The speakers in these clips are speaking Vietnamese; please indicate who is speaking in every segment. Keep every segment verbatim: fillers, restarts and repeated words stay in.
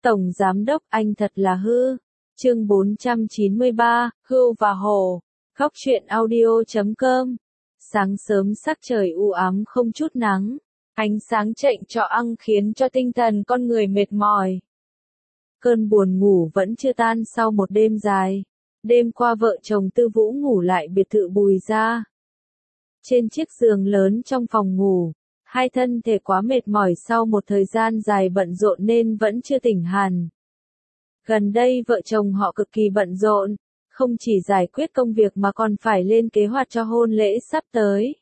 Speaker 1: Tổng Giám đốc anh thật là hư. Chương bốn trăm chín mươi ba, Hưu và Hổ. Góc truyện audio chấm com. Sáng sớm sắc trời u ám không chút nắng. Ánh sáng chệnh cho ăn khiến cho tinh thần con người mệt mỏi. Cơn buồn ngủ vẫn chưa tan sau một đêm dài. Đêm qua vợ chồng Tư Vũ ngủ lại biệt thự Bùi gia. Trên chiếc giường lớn trong phòng ngủ, hai thân thể quá mệt mỏi sau một thời gian dài bận rộn nên vẫn chưa tỉnh hẳn. Gần đây vợ chồng họ cực kỳ bận rộn, không chỉ giải quyết công việc mà còn phải lên kế hoạch cho hôn lễ sắp tới.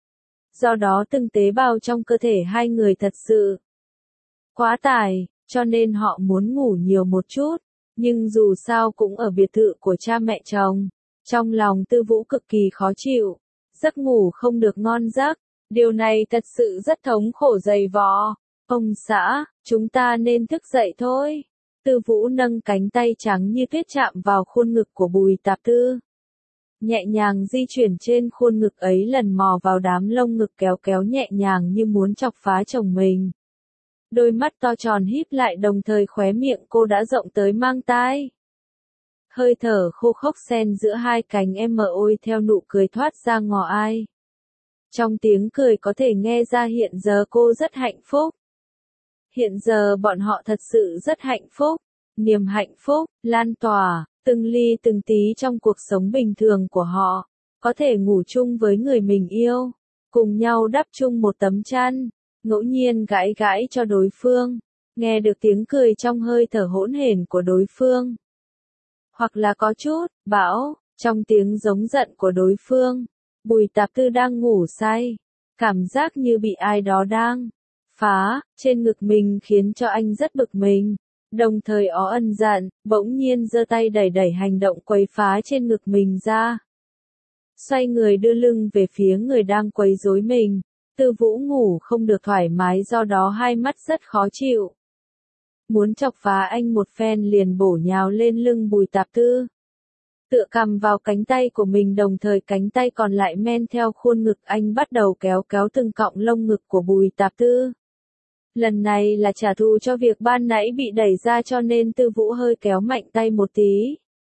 Speaker 1: Do đó từng tế bào trong cơ thể hai người thật sự quá tải, cho nên họ muốn ngủ nhiều một chút, nhưng dù sao cũng ở biệt thự của cha mẹ chồng. Trong lòng Tư Vũ cực kỳ khó chịu, giấc ngủ không được ngon giấc, điều này thật sự rất thống khổ dày vò. Ông xã, chúng ta nên thức dậy thôi. Tư Vũ nâng cánh tay trắng như tuyết chạm vào khuôn ngực của Bùi Tạp Tư. Nhẹ nhàng di chuyển trên khuôn ngực ấy lần mò vào đám lông ngực kéo kéo nhẹ nhàng như muốn chọc phá chồng mình. Đôi mắt to tròn híp lại đồng thời khóe miệng cô đã rộng tới mang tai. Hơi thở khô khốc xen giữa hai cánh em mờ ôi theo nụ cười thoát ra ngò ai. Trong tiếng cười có thể nghe ra hiện giờ cô rất hạnh phúc. Hiện giờ bọn họ thật sự rất hạnh phúc. Niềm hạnh phúc, lan tỏa, từng ly từng tí trong cuộc sống bình thường của họ. Có thể ngủ chung với người mình yêu. Cùng nhau đắp chung một tấm chăn. Ngẫu nhiên gãi gãi cho đối phương. Nghe được tiếng cười trong hơi thở hỗn hển của đối phương. Hoặc là có chút, bão, trong tiếng giống giận của đối phương. Bùi Tạp Tư đang ngủ say. Cảm giác như bị ai đó đang phá trên ngực mình khiến cho anh rất bực mình. Đồng thời ó ân giận, bỗng nhiên giơ tay đẩy đẩy hành động quấy phá trên ngực mình ra. Xoay người đưa lưng về phía người đang quấy rối mình. Tư Vũ ngủ không được thoải mái do đó hai mắt rất khó chịu. Muốn chọc phá anh một phen liền bổ nhào lên lưng Bùi Tạp Tư. Tựa cằm vào cánh tay của mình đồng thời cánh tay còn lại men theo khuôn ngực anh bắt đầu kéo kéo từng cọng lông ngực của Bùi Tạp Tư. Lần này là trả thù cho việc ban nãy bị đẩy ra cho nên Tư Vũ hơi kéo mạnh tay một tí.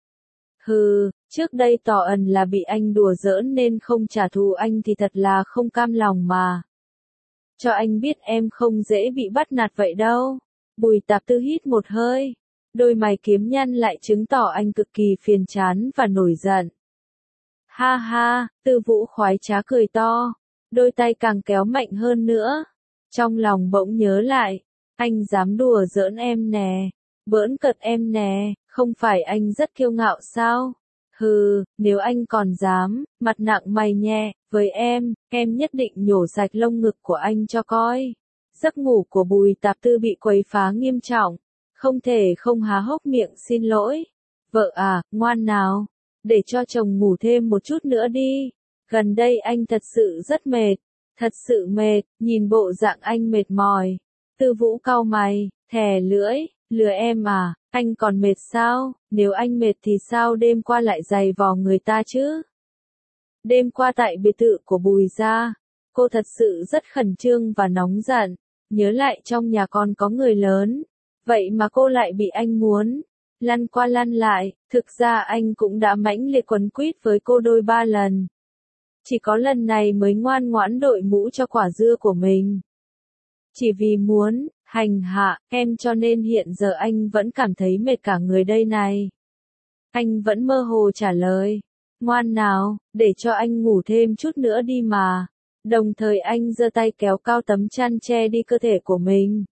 Speaker 1: Hừ, trước đây tỏ ẩn là bị anh đùa giỡn nên không trả thù anh thì thật là không cam lòng mà. Cho anh biết em không dễ bị bắt nạt vậy đâu. Bùi Tạp Tư hít một hơi. Đôi mày kiếm nhăn lại chứng tỏ anh cực kỳ phiền chán và nổi giận. Ha ha, Tư Vũ khoái trá cười to. Đôi tay càng kéo mạnh hơn nữa. Trong lòng bỗng nhớ lại. Anh dám đùa giỡn em nè. Bỡn cợt em nè. Không phải anh rất kiêu ngạo sao? Hừ, nếu anh còn dám, mặt nặng mày nhẹ, với em, em nhất định nhổ sạch lông ngực của anh cho coi. Giấc ngủ của Bùi Tạp Tư bị quấy phá nghiêm trọng. Không thể không há hốc miệng xin lỗi. Vợ à, ngoan nào. Để cho chồng ngủ thêm một chút nữa đi. Gần đây anh thật sự rất mệt. Thật sự mệt, nhìn bộ dạng anh mệt mỏi. Tư Vũ cau mày, thè lưỡi, lừa em à, anh còn mệt sao? Nếu anh mệt thì sao đêm qua lại giày vò người ta chứ? Đêm qua tại biệt thự của Bùi gia, cô thật sự rất khẩn trương và nóng giận. Nhớ lại trong nhà con có người lớn. Vậy mà cô lại bị anh muốn lăn qua lăn lại, thực ra anh cũng đã mãnh liệt quấn quýt với cô đôi ba lần. Chỉ có lần này mới ngoan ngoãn đội mũ cho quả dưa của mình. Chỉ vì muốn hành hạ em cho nên hiện giờ anh vẫn cảm thấy mệt cả người đây này. Anh vẫn mơ hồ trả lời. Ngoan nào, để cho anh ngủ thêm chút nữa đi mà. Đồng thời anh giơ tay kéo cao tấm chăn che đi cơ thể của mình.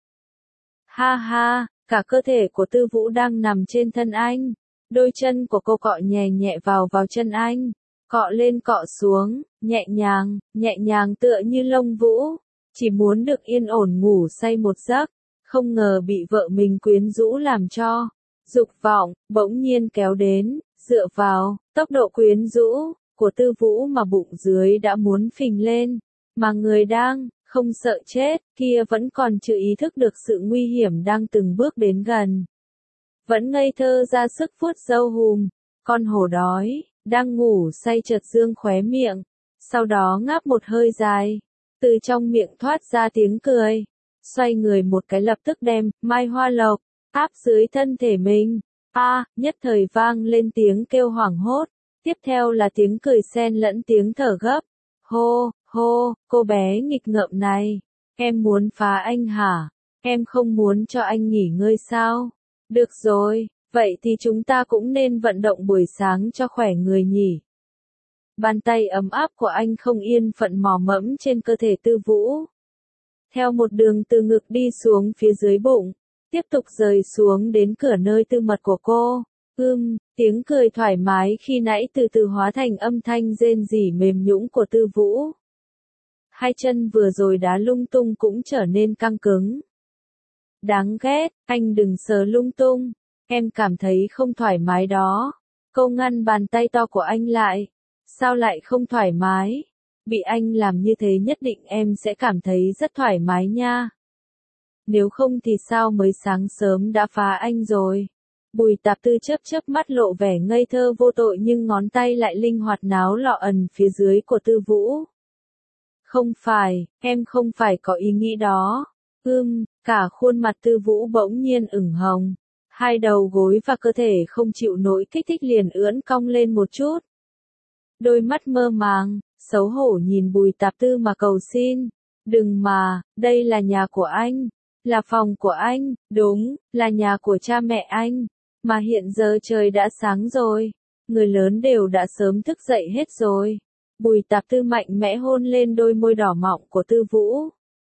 Speaker 1: Ha ha, cả cơ thể của Tư Vũ đang nằm trên thân anh. Đôi chân của cô cọ nhẹ nhẹ vào vào chân anh. Cọ lên cọ xuống, nhẹ nhàng, nhẹ nhàng tựa như lông vũ. Chỉ muốn được yên ổn ngủ say một giấc. Không ngờ bị vợ mình quyến rũ làm cho. Dục vọng, bỗng nhiên kéo đến, dựa vào, tốc độ quyến rũ của Tư Vũ mà bụng dưới đã muốn phình lên. Mà người đang không sợ chết, kia vẫn còn chưa ý thức được sự nguy hiểm đang từng bước đến gần. Vẫn ngây thơ ra sức vuốt râu hùm, con hổ đói, đang ngủ say chợt dương khóe miệng, sau đó ngáp một hơi dài, từ trong miệng thoát ra tiếng cười, xoay người một cái lập tức đem, mai hoa lộc, áp dưới thân thể mình. A, nhất thời vang lên tiếng kêu hoảng hốt, tiếp theo là tiếng cười xen lẫn tiếng thở gấp. Hô, hô, cô bé nghịch ngợm này, em muốn phá anh hả? Em không muốn cho anh nghỉ ngơi sao? Được rồi, vậy thì chúng ta cũng nên vận động buổi sáng cho khỏe người nhỉ. Bàn tay ấm áp của anh không yên phận mò mẫm trên cơ thể Tư Vũ. Theo một đường từ ngực đi xuống phía dưới bụng, tiếp tục rời xuống đến cửa nơi tư mật của cô. Ưm, tiếng cười thoải mái khi nãy từ từ hóa thành âm thanh rên rỉ mềm nhũn của Tư Vũ. Hai chân vừa rồi đá lung tung cũng trở nên căng cứng. Đáng ghét, anh đừng sờ lung tung, em cảm thấy không thoải mái đó. Cô ngăn bàn tay to của anh lại. Sao lại không thoải mái? Bị anh làm như thế nhất định em sẽ cảm thấy rất thoải mái nha. Nếu không thì sao mới sáng sớm đã phá anh rồi. Bùi Tạp Tư chớp chớp mắt lộ vẻ ngây thơ vô tội nhưng ngón tay lại linh hoạt náo lọ ẩn phía dưới của Tư Vũ. Không phải, em không phải có ý nghĩ đó. Ưm, cả khuôn mặt Tư Vũ bỗng nhiên ửng hồng. Hai đầu gối và cơ thể không chịu nổi kích thích liền ưỡn cong lên một chút. Đôi mắt mơ màng, xấu hổ nhìn Bùi Tạp Tư mà cầu xin. Đừng mà, đây là nhà của anh. Là phòng của anh, đúng, là nhà của cha mẹ anh. Mà hiện giờ trời đã sáng rồi. Người lớn đều đã sớm thức dậy hết rồi. Bùi Tạp Tư mạnh mẽ hôn lên đôi môi đỏ mọng của Tư Vũ.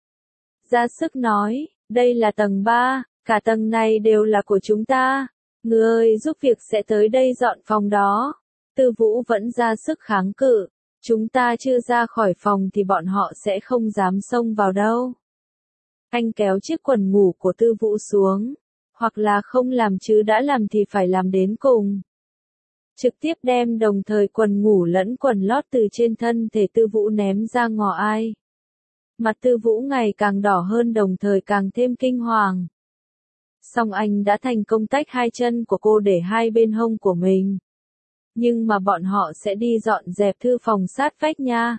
Speaker 1: Ra sức nói, đây là tầng ba, cả tầng này đều là của chúng ta. Người giúp việc sẽ tới đây dọn phòng đó. Tư Vũ vẫn ra sức kháng cự. Chúng ta chưa ra khỏi phòng thì bọn họ sẽ không dám xông vào đâu. Anh kéo chiếc quần ngủ của Tư Vũ xuống. Hoặc là không làm chứ đã làm thì phải làm đến cùng. Trực tiếp đem đồng thời quần ngủ lẫn quần lót từ trên thân thể Tư Vũ ném ra ngõ ai. Mặt Tư Vũ ngày càng đỏ hơn đồng thời càng thêm kinh hoàng. Song anh đã thành công tách hai chân của cô để hai bên hông của mình. Nhưng mà bọn họ sẽ đi dọn dẹp thư phòng sát vách nha.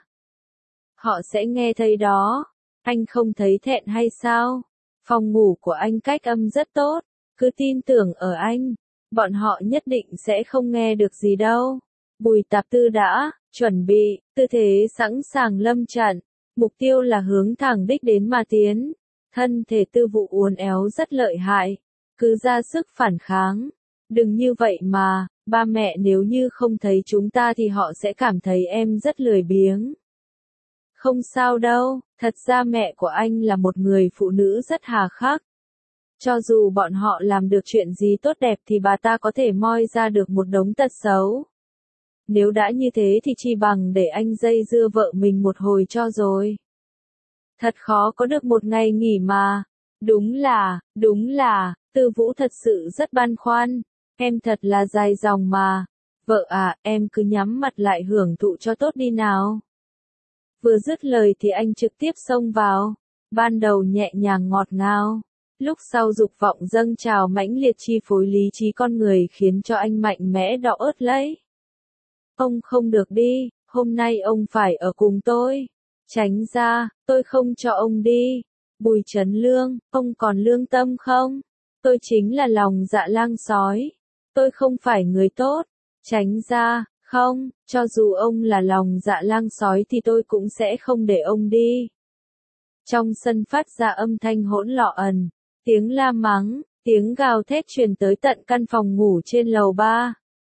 Speaker 1: Họ sẽ nghe thấy đó. Anh không thấy thẹn hay sao? Phòng ngủ của anh cách âm rất tốt. Cứ tin tưởng ở anh. Bọn họ nhất định sẽ không nghe được gì đâu. Bùi Tạp Tư đã chuẩn bị, tư thế sẵn sàng lâm trận. Mục tiêu là hướng thẳng đích đến mà tiến. Thân thể Tư Vũ uốn éo rất lợi hại. Cứ ra sức phản kháng. Đừng như vậy mà, ba mẹ nếu như không thấy chúng ta thì họ sẽ cảm thấy em rất lười biếng. Không sao đâu, thật ra mẹ của anh là một người phụ nữ rất hà khắc. Cho dù bọn họ làm được chuyện gì tốt đẹp thì bà ta có thể moi ra được một đống tật xấu. Nếu đã như thế thì chi bằng để anh dây dưa vợ mình một hồi cho rồi. Thật khó có được một ngày nghỉ mà. Đúng là, đúng là, Tư Vũ thật sự rất băn khoăn. Em thật là dài dòng mà. Vợ à, em cứ nhắm mặt lại hưởng thụ cho tốt đi nào. Vừa dứt lời thì anh trực tiếp xông vào. Ban đầu nhẹ nhàng ngọt ngào. Lúc sau dục vọng dâng trào mãnh liệt chi phối lý trí con người khiến cho anh mạnh mẽ đỏ ớt lấy. Ông không được đi, hôm nay ông phải ở cùng tôi. Tránh ra, tôi không cho ông đi. Bùi Trấn Lương, ông còn lương tâm không? Tôi chính là lòng dạ lang sói. Tôi không phải người tốt. Tránh ra, không, cho dù ông là lòng dạ lang sói thì tôi cũng sẽ không để ông đi. Trong sân phát ra âm thanh hỗn lọ ẩn. Tiếng la mắng, tiếng gào thét truyền tới tận căn phòng ngủ trên lầu ba.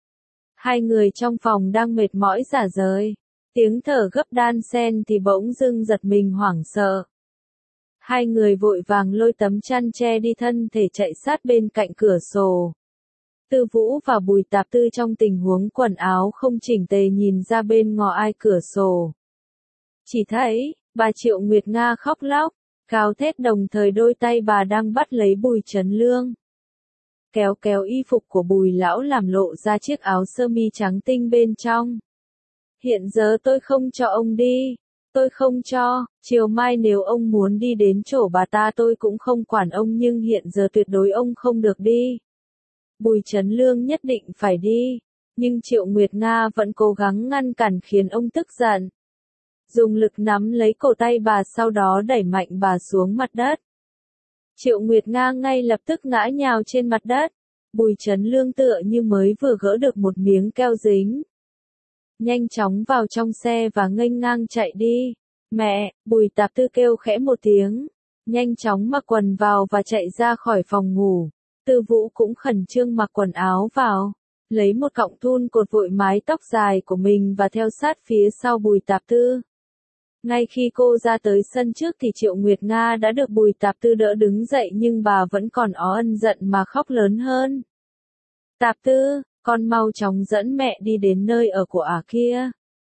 Speaker 1: Hai người trong phòng đang mệt mỏi rã rời. Tiếng thở gấp đan xen thì bỗng dưng giật mình hoảng sợ. Hai người vội vàng lôi tấm chăn che đi thân thể chạy sát bên cạnh cửa sổ. Tư Vũ và Bùi Tạp Tư trong tình huống quần áo không chỉnh tề nhìn ra bên ngõ ai cửa sổ. Chỉ thấy, bà Triệu Nguyệt Nga khóc lóc. Gào thét đồng thời đôi tay bà đang bắt lấy Bùi Trấn Lương. Kéo kéo y phục của Bùi lão làm lộ ra chiếc áo sơ mi trắng tinh bên trong. Hiện giờ tôi không cho ông đi. Tôi không cho, chiều mai nếu ông muốn đi đến chỗ bà ta tôi cũng không quản ông nhưng hiện giờ tuyệt đối ông không được đi. Bùi Trấn Lương nhất định phải đi. Nhưng Triệu Nguyệt Nga vẫn cố gắng ngăn cản khiến ông tức giận. Dùng lực nắm lấy cổ tay bà sau đó đẩy mạnh bà xuống mặt đất. Triệu Nguyệt Nga ngay lập tức ngã nhào trên mặt đất. Bùi Chấn Lương tựa như mới vừa gỡ được một miếng keo dính. Nhanh chóng vào trong xe và nghênh ngang chạy đi. Mẹ, Bùi Tạp Tư kêu khẽ một tiếng. Nhanh chóng mặc quần vào và chạy ra khỏi phòng ngủ. Tư Vũ cũng khẩn trương mặc quần áo vào. Lấy một cọng thun cột vội mái tóc dài của mình và theo sát phía sau Bùi Tạp Tư. Ngay khi cô ra tới sân trước thì Triệu Nguyệt Nga đã được Bùi Tạp Tư đỡ đứng dậy nhưng bà vẫn còn ó ân giận mà khóc lớn hơn. Tạp Tư, con mau chóng dẫn mẹ đi đến nơi ở của ả kia.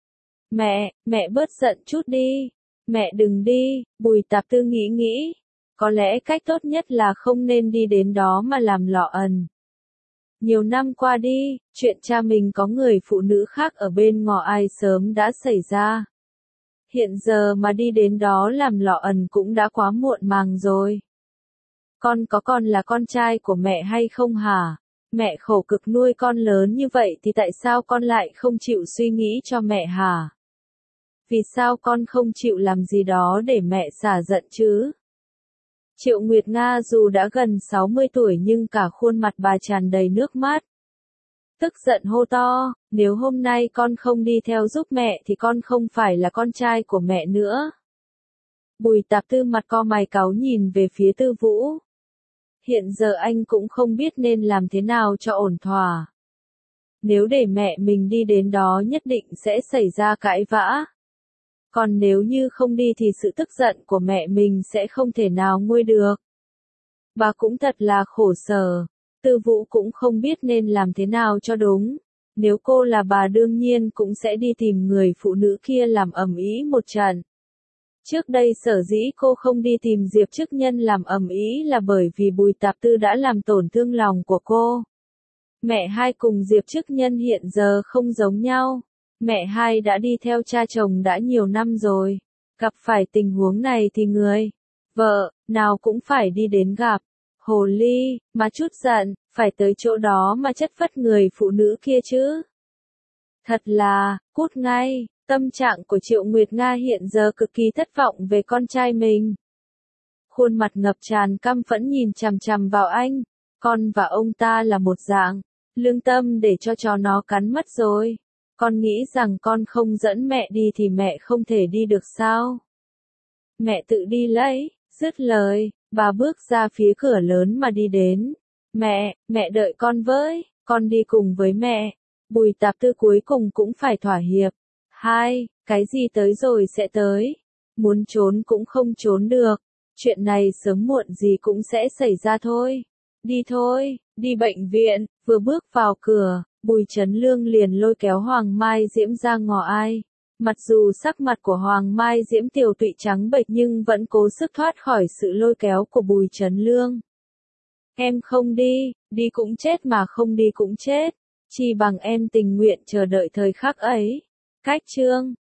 Speaker 1: Mẹ, mẹ bớt giận chút đi. Mẹ đừng đi, Bùi Tạp Tư nghĩ nghĩ. Có lẽ cách tốt nhất là không nên đi đến đó mà làm lọ ẩn. Nhiều năm qua đi, chuyện cha mình có người phụ nữ khác ở bên ngõ ai sớm đã xảy ra. Hiện giờ mà đi đến đó làm lọ ẩn cũng đã quá muộn màng rồi. Con có còn là con trai của mẹ hay không hả? Mẹ khổ cực nuôi con lớn như vậy thì tại sao con lại không chịu suy nghĩ cho mẹ hả? Vì sao con không chịu làm gì đó để mẹ xả giận chứ? Triệu Nguyệt Nga dù đã gần sáu mươi tuổi nhưng cả khuôn mặt bà tràn đầy nước mắt. Tức giận hô to, nếu hôm nay con không đi theo giúp mẹ thì con không phải là con trai của mẹ nữa. Bùi Tạp Tư mặt co mày cáu nhìn về phía Tư Vũ. Hiện giờ anh cũng không biết nên làm thế nào cho ổn thỏa. Nếu để mẹ mình đi đến đó nhất định sẽ xảy ra cãi vã. Còn nếu như không đi thì sự tức giận của mẹ mình sẽ không thể nào nguôi được. Bà cũng thật là khổ sở. Tư Vũ cũng không biết nên làm thế nào cho đúng. Nếu cô là bà đương nhiên cũng sẽ đi tìm người phụ nữ kia làm ầm ĩ một trận. Trước đây sở dĩ cô không đi tìm Diệp Chức Nhân làm ầm ĩ là bởi vì Bùi Tạp Tư đã làm tổn thương lòng của cô. Mẹ hai cùng Diệp Chức Nhân hiện giờ không giống nhau. Mẹ hai đã đi theo cha chồng đã nhiều năm rồi. Gặp phải tình huống này thì người vợ nào cũng phải đi đến gặp. Hồ ly, mà chút giận, phải tới chỗ đó mà chất vấn người phụ nữ kia chứ. Thật là, cút ngay, tâm trạng của Triệu Nguyệt Nga hiện giờ cực kỳ thất vọng về con trai mình. Khuôn mặt ngập tràn căm phẫn nhìn chằm chằm vào anh, con và ông ta là một dạng, lương tâm để cho chó nó cắn mất rồi. Con nghĩ rằng con không dẫn mẹ đi thì mẹ không thể đi được sao? Mẹ tự đi lấy, dứt lời. Bà bước ra phía cửa lớn mà đi đến. Mẹ, mẹ đợi con với, con đi cùng với mẹ. Bùi Tạp Tư cuối cùng cũng phải thỏa hiệp. Hai, cái gì tới rồi sẽ tới. Muốn trốn cũng không trốn được. Chuyện này sớm muộn gì cũng sẽ xảy ra thôi. Đi thôi, đi bệnh viện. Vừa bước vào cửa, Bùi Chấn Lương liền lôi kéo Hoàng Mai Diễm ra ngõ ai. Mặc dù sắc mặt của Hoàng Mai Diễm tiều tụy trắng bệch nhưng vẫn cố sức thoát khỏi sự lôi kéo của Bùi Chấn Lương. Em không đi, đi cũng chết mà không đi cũng chết. Chỉ bằng em tình nguyện chờ đợi thời khắc ấy. Cách chương